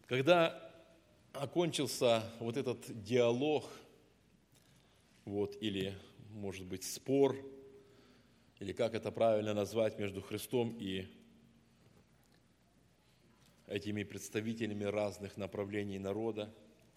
Когда окончился вот этот диалог, или, может быть, спор, или как это правильно назвать, между Христом и этими представителями разных направлений народа,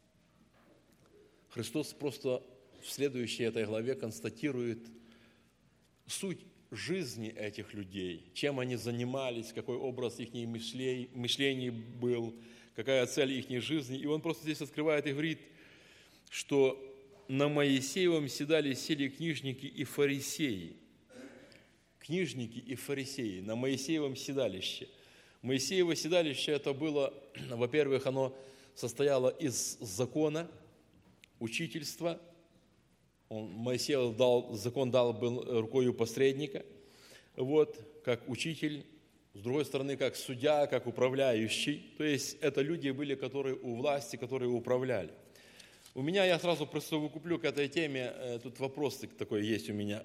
Христос просто в следующей этой главе констатирует суть жизни этих людей, чем они занимались, какой образ их мышлений был, какая цель их жизни. И он просто здесь открывает и говорит, что на Моисеевом седалище сели книжники и фарисеи. Книжники и фарисеи на Моисеевом седалище. Моисеево седалище это было, во-первых, оно состояло из закона, учительства. Моисеев закон был рукою посредника, как учитель, с другой стороны, как судья, как управляющий. То есть это люди были, которые у власти, которые управляли. Я сразу присовокуплю к этой теме, тут вопрос такой есть у меня.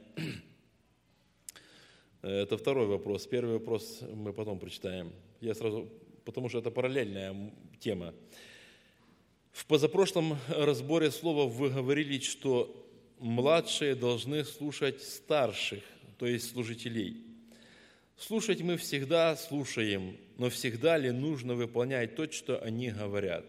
Это второй вопрос. Первый вопрос мы потом прочитаем. Потому что это параллельная тема. В позапрошлом разборе слова вы говорили, что младшие должны слушать старших, то есть служителей. Слушать мы всегда слушаем, но всегда ли нужно выполнять то, что они говорят?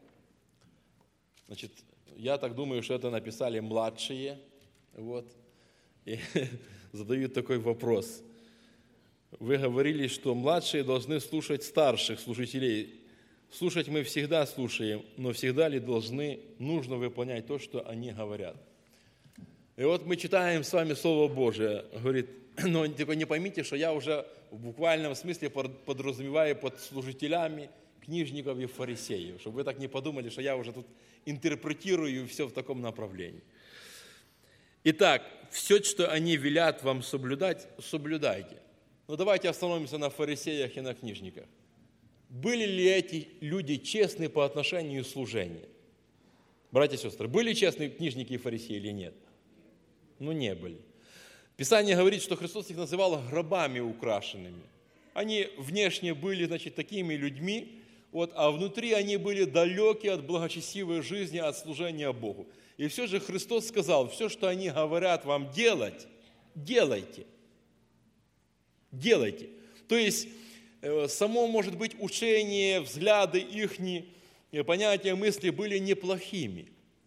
Я так думаю, что это написали младшие, и задают такой вопрос. Вы говорили, что младшие должны слушать старших служителей. Слушать мы всегда слушаем, но всегда ли нужно выполнять то, что они говорят? И мы читаем с вами Слово Божие, говорит, но не поймите, что я уже в буквальном смысле подразумеваю под служителями книжников и фарисеев, чтобы вы так не подумали, что я уже тут интерпретирую все в таком направлении. Итак, все, что они велят вам соблюдать, соблюдайте. Но давайте остановимся на фарисеях и на книжниках. Были ли эти люди честны по отношению к служению? Братья и сестры, были честны книжники и фарисеи или нет? Не были. Писание говорит, что Христос их называл гробами украшенными. Они внешне были, такими людьми, а внутри они были далеки от благочестивой жизни, от служения Богу. И все же Христос сказал, все, что они говорят вам делать, делайте. Делайте. То есть, само, может быть, учение, взгляды ихни, понятия, мысли были неплохими.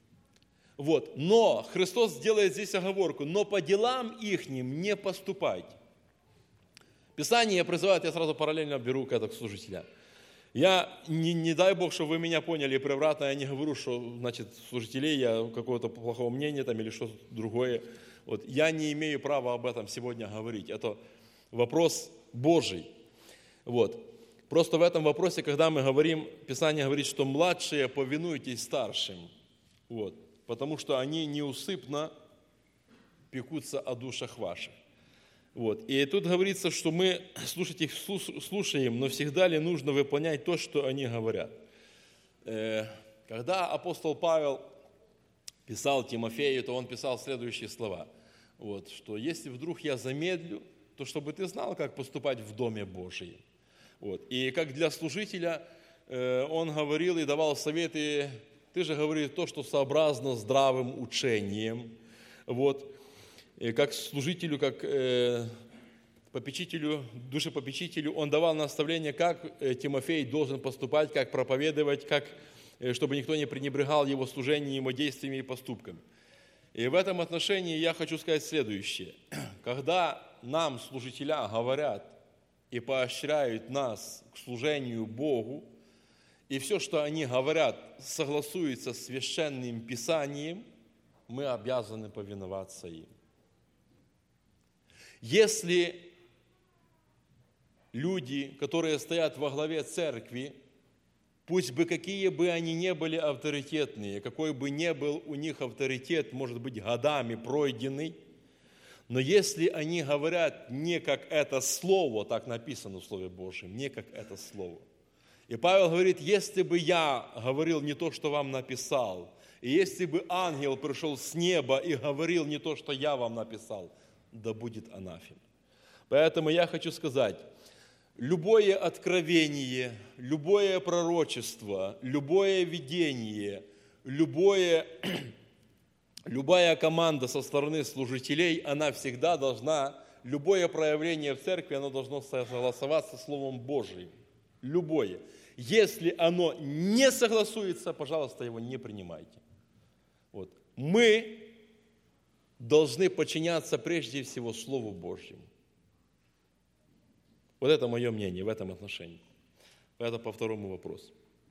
Но Христос делает здесь оговорку, но по делам ихним не поступайте. Писание призывает, я сразу параллельно беру к этому служителя. Я, не дай Бог, чтобы вы меня поняли превратно, я не говорю, что, служителей я какого-то плохого мнения или что-то другое. Я не имею права об этом сегодня говорить. Это вопрос Божий. Просто в этом вопросе, когда мы говорим, Писание говорит, что младшие повинуйтесь старшим. Потому что они неусыпно пекутся о душах ваших. И тут говорится, что мы слушать их слушаем, но всегда ли нужно выполнять то, что они говорят? Когда апостол Павел писал Тимофею, то он писал следующие слова. Что если вдруг я замедлю, то чтобы ты знал, как поступать в Доме Божьем. И как для служителя он говорил и давал советы, ты же говоришь то, что сообразно здравым учением. И как служителю, как попечителю, душепопечителю, он давал наставления, как Тимофей должен поступать, как проповедовать, чтобы никто не пренебрегал его служением, его действиями и поступками. И в этом отношении я хочу сказать следующее. Когда нам, служителя, говорят и поощряют нас к служению Богу, и все, что они говорят, согласуется с Священным Писанием, мы обязаны повиноваться им. Если люди, которые стоят во главе церкви, пусть бы какие бы они ни были авторитетные, какой бы ни был у них авторитет, может быть, годами пройденный, но если они говорят не как это слово, так написано в Слове Божьем, не как это слово. И Павел говорит, если бы я говорил не то, что вам написал, и если бы ангел пришел с неба и говорил не то, что я вам написал, да будет анафема. Поэтому я хочу сказать, любое откровение, любое пророчество, любое видение, любая команда со стороны служителей, она всегда должна, любое проявление в церкви, оно должно согласоваться с Словом Божиим. Любое. Если оно не согласуется, пожалуйста, его не принимайте. Вот. Мы должны подчиняться прежде всего Слову Божьему. Вот это мое мнение в этом отношении. Это по второму вопросу.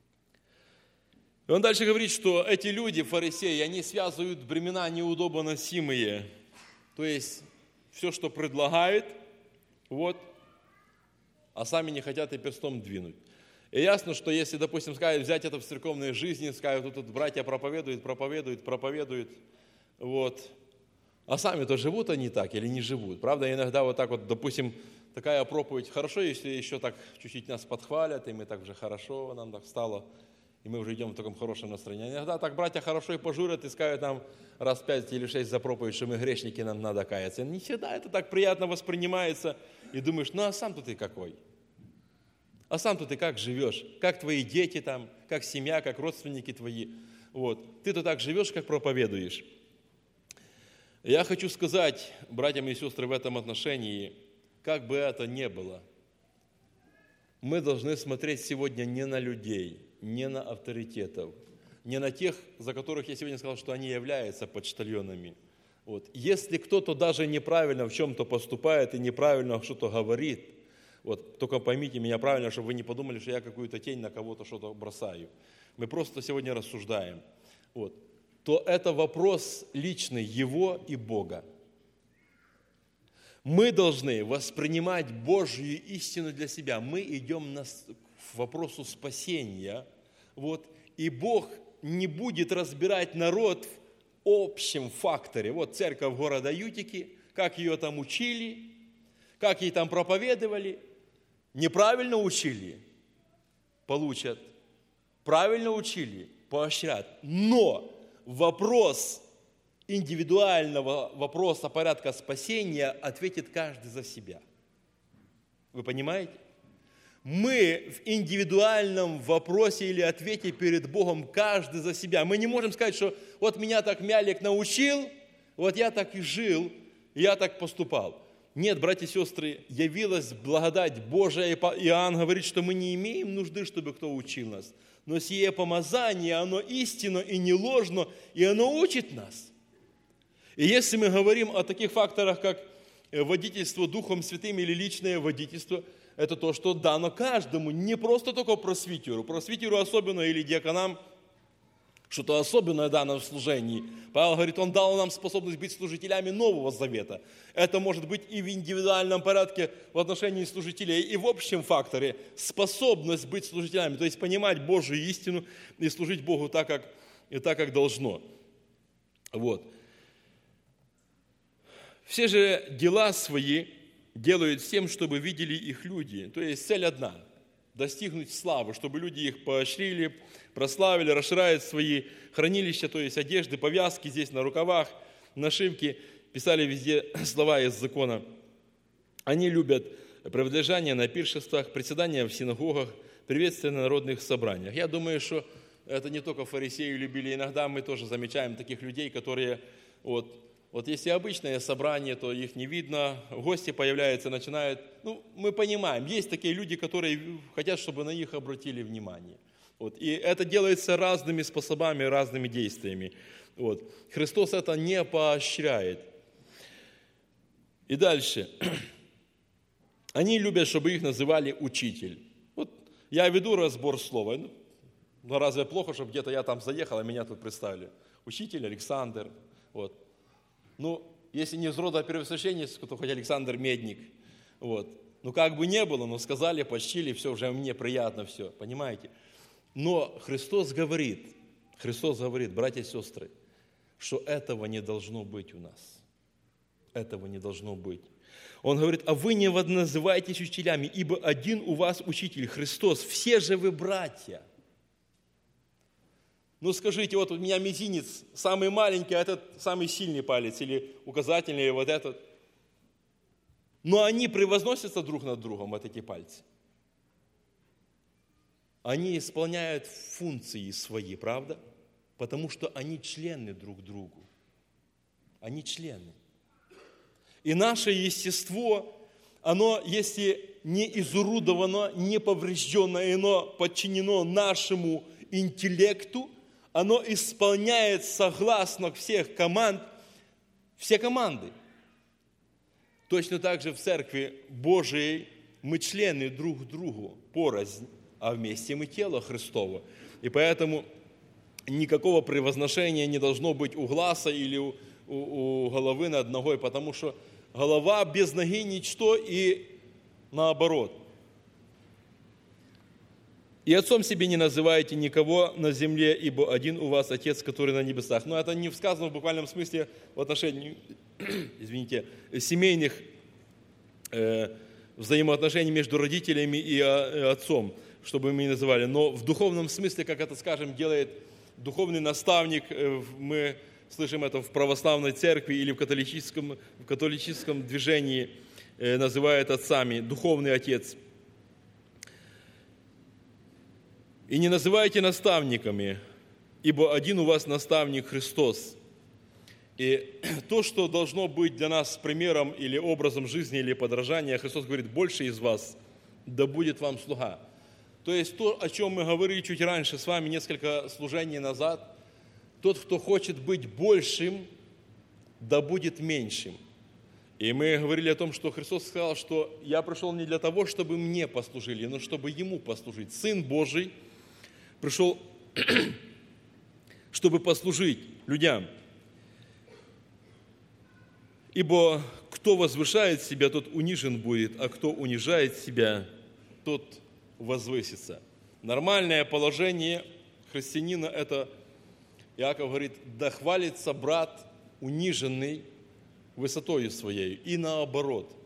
И он дальше говорит, что эти люди, фарисеи, они связывают бремена неудобоносимые. То есть, все, что предлагают, вот, а сами не хотят и перстом двинуть. И ясно, что если, допустим, сказать, взять это в церковной жизни, сказать, тут братья проповедуют, вот, а сами-то живут они так или не живут. Правда, иногда вот так вот, допустим, такая проповедь, хорошо, если еще так чуть-чуть нас подхвалят, и мы так уже хорошо, нам так стало, и мы уже идем в таком хорошем настроении. Иногда так братья хорошо и пожурят, и скажут нам раз 5 или 6 за проповедь, что мы грешники, нам надо каяться. И не всегда это так приятно воспринимается, и думаешь, ну а сам-то ты какой? А сам-то ты как живешь? Как твои дети там, как семья, как родственники твои? Вот. Ты-то так живешь, как проповедуешь. Я хочу сказать, братьям и сестры, в этом отношении, как бы это ни было, мы должны смотреть сегодня не на людей, не на авторитетов, не на тех, за которых я сегодня сказал, что они являются почтальонами. Вот. Если кто-то даже неправильно в чем-то поступает и неправильно что-то говорит, вот, только поймите меня правильно, чтобы вы не подумали, что я какую-то тень на кого-то что-то бросаю. Мы просто сегодня рассуждаем. Вот. То это вопрос личный его и Бога. Мы должны воспринимать Божью истину для себя. Мы идем к вопросу спасения. Вот, и Бог не будет разбирать народ в общем факторе. Вот церковь города Ютики, как ее там учили, как ей там проповедовали. Неправильно учили, получат. Правильно учили, поощрят. Но вопрос индивидуального вопроса порядка спасения ответит каждый за себя. Вы понимаете? Мы в индивидуальном вопросе или ответе перед Богом каждый за себя. Мы не можем сказать, что вот меня так Мялик научил, вот я так и жил, я так поступал. Нет, братья и сестры, явилась благодать Божия, и Иоанн говорит, что мы не имеем нужды, чтобы кто учил нас. Но сие помазание, оно истинно и не ложно, и оно учит нас. И если мы говорим о таких факторах, как водительство Духом Святым или личное водительство, это то, что дано каждому, не просто только просвитеру. Просвитеру особенно или диаконам, что-то особенное дано в служении. Павел говорит, он дал нам способность быть служителями Нового Завета. Это может быть и в индивидуальном порядке в отношении служителей, и в общем факторе способность быть служителями, то есть понимать Божию истину и служить Богу так, как должно. Вот. Все же дела свои делают всем, чтобы видели их люди. То есть цель одна – достигнуть славы, чтобы люди их поощрили, прославили, расширяют свои хранилища, то есть одежды, повязки здесь на рукавах, нашивки, писали везде слова из закона. Они любят принадлежание на пиршествах, приседания в синагогах, приветствия на народных собраниях. Я думаю, что это не только фарисеи любили, иногда мы тоже замечаем таких людей, которые вот если обычное собрание, то их не видно, гости появляются, начинают, мы понимаем, есть такие люди, которые хотят, чтобы на них обратили внимание. Вот. И это делается разными способами, разными действиями. Вот. Христос это не поощряет. И дальше. Они любят, чтобы их называли учитель. Вот я веду разбор слова. Ну разве плохо, чтобы где-то я там заехал, а меня тут представили? Учитель Александр. Вот. Если не из рода первосвященника, то хоть Александр Медник. Вот. Как бы не было, но сказали, почтили, все, уже мне приятно все, понимаете? Но Христос говорит, братья и сестры, что этого не должно быть у нас. Этого не должно быть. Он говорит, а вы не называйтесь учителями, ибо один у вас учитель, Христос, все же вы братья. Скажите, вот у меня мизинец самый маленький, а этот самый сильный палец, или указательный, или вот этот. Но они превозносятся друг над другом, вот эти пальцы. они исполняют функции свои, правда? Потому что они члены друг другу. Они члены. И наше естество, оно, если не изуродовано, не повреждено, оно подчинено нашему интеллекту, оно исполняет согласно всех команд, все команды. Точно так же в Церкви Божией мы члены друг другу порознь, а вместе мы тело Христово. И поэтому никакого превозношения не должно быть у глаза или у головы над ногой, потому что голова без ноги ничто и наоборот. «И отцом себе не называйте никого на земле, ибо один у вас Отец, который на небесах». Но это не сказано в буквальном смысле в отношении, семейных взаимоотношений между родителями и отцом, чтобы мы не называли. Но в духовном смысле, как это, скажем, делает духовный наставник, мы слышим это в православной церкви или в католическом движении, называют отцами, духовный отец. «И не называйте наставниками, ибо один у вас наставник Христос». И то, что должно быть для нас примером или образом жизни, или подражания, Христос говорит: «Больше из вас, да будет вам слуга». То есть то, о чем мы говорили чуть раньше с вами, несколько служений назад, тот, кто хочет быть большим, да будет меньшим. И мы говорили о том, что Христос сказал, что «Я пришел не для того, чтобы мне послужили, но чтобы Ему послужить». Сын Божий пришел, чтобы послужить людям. «Ибо кто возвышает себя, тот унижен будет, а кто унижает себя, тот возвысится». Нормальное положение христианина – это, Иаков говорит, да хвалится брат униженный высотою своей, и наоборот.